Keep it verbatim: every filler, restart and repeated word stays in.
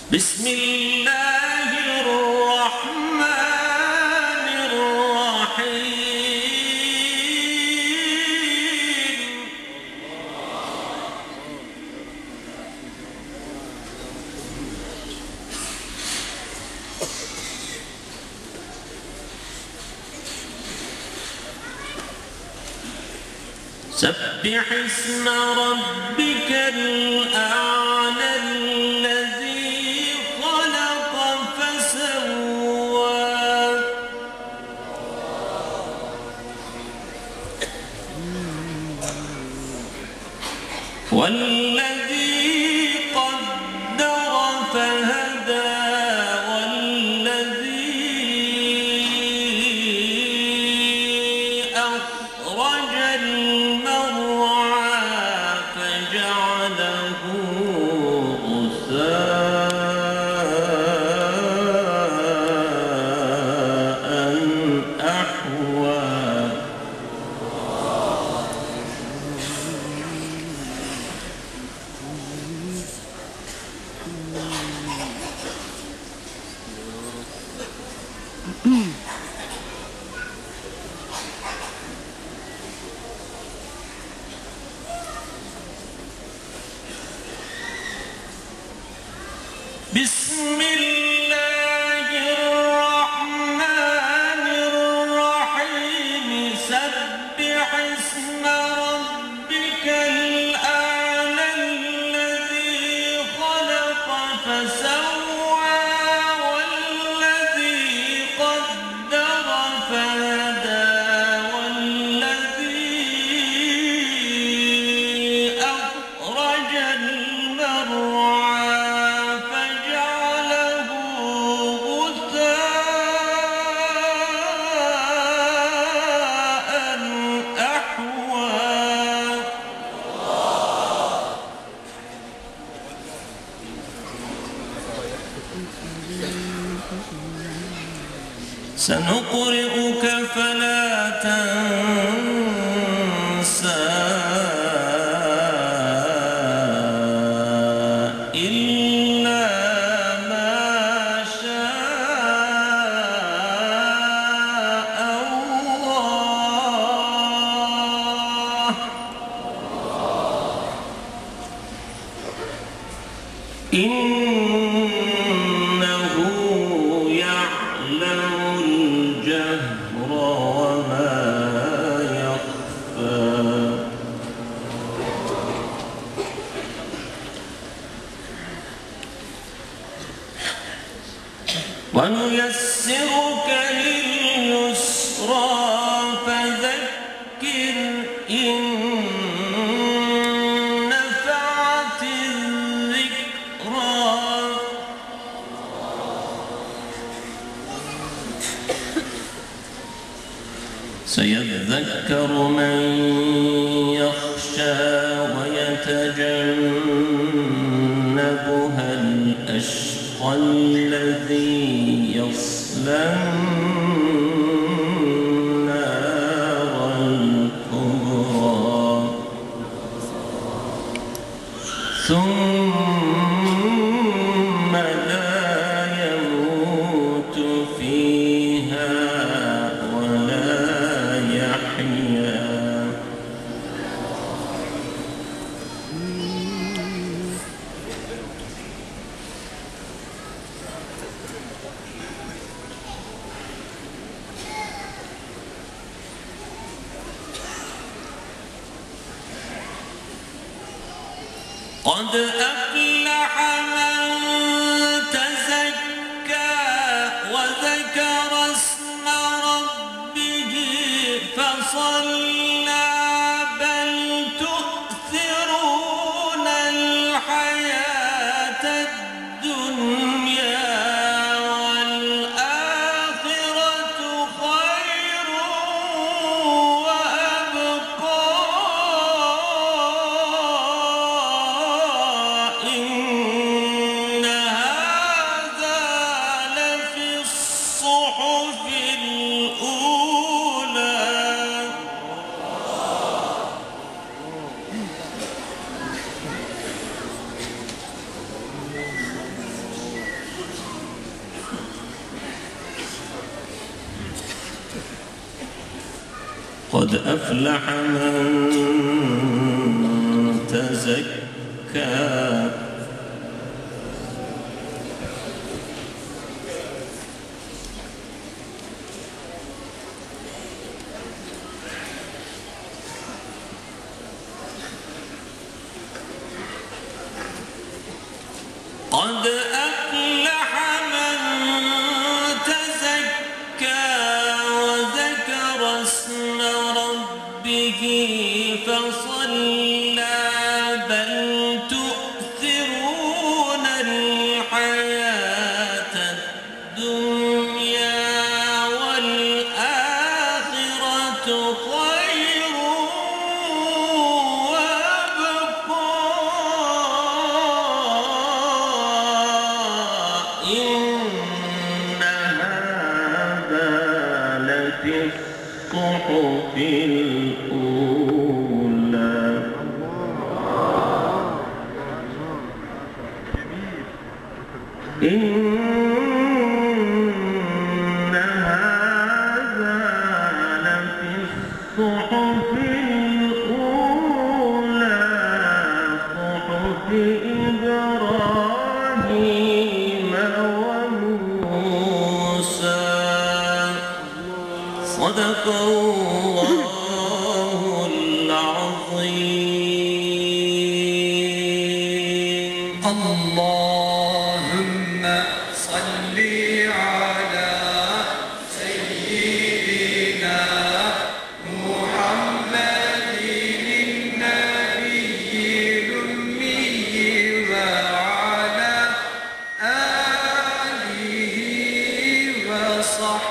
بسم الله الرحمن الرحيم سبح اسم ربك الأعلى الذي خلق فسوى والذي قدر فهدى والذي أخرج المرعى فجعله غثاء أحوى بسم الله الرحمن الرحيم سبح اسم ربك الأعلى الذي خلق فسوى والذي قدر فهدى والذي أخرج المرعى سنقرئك فلا تنسى إلا ما شاء الله إنه يعلم الجهر وما يخفى ونيسرك لليسرى فذكر إن نفعت الذكرى سيذكر من يخشى ويتجنبها الأشقى الذي يصلى النار الكبرى ثم لا يموت فيها قد أفلح من تزكى وذكر اسم ربه فصلى بل تؤثرون الحياة الدنيا والآخرة خير وأبقى إن قد أفلح من تزكى قد أفلح من تزكى وذكر اسم ربه فصلى بل تؤثرون الحياة الدنيا والآخرة خير إن هذا لفي الصحف الأولى إن هذا لفي الصحف الأولى صحف إبراهيم وموسى صدق الله العظيم. اللهم صل على سيدنا محمد النبي الأمي وعلى آله وصحبه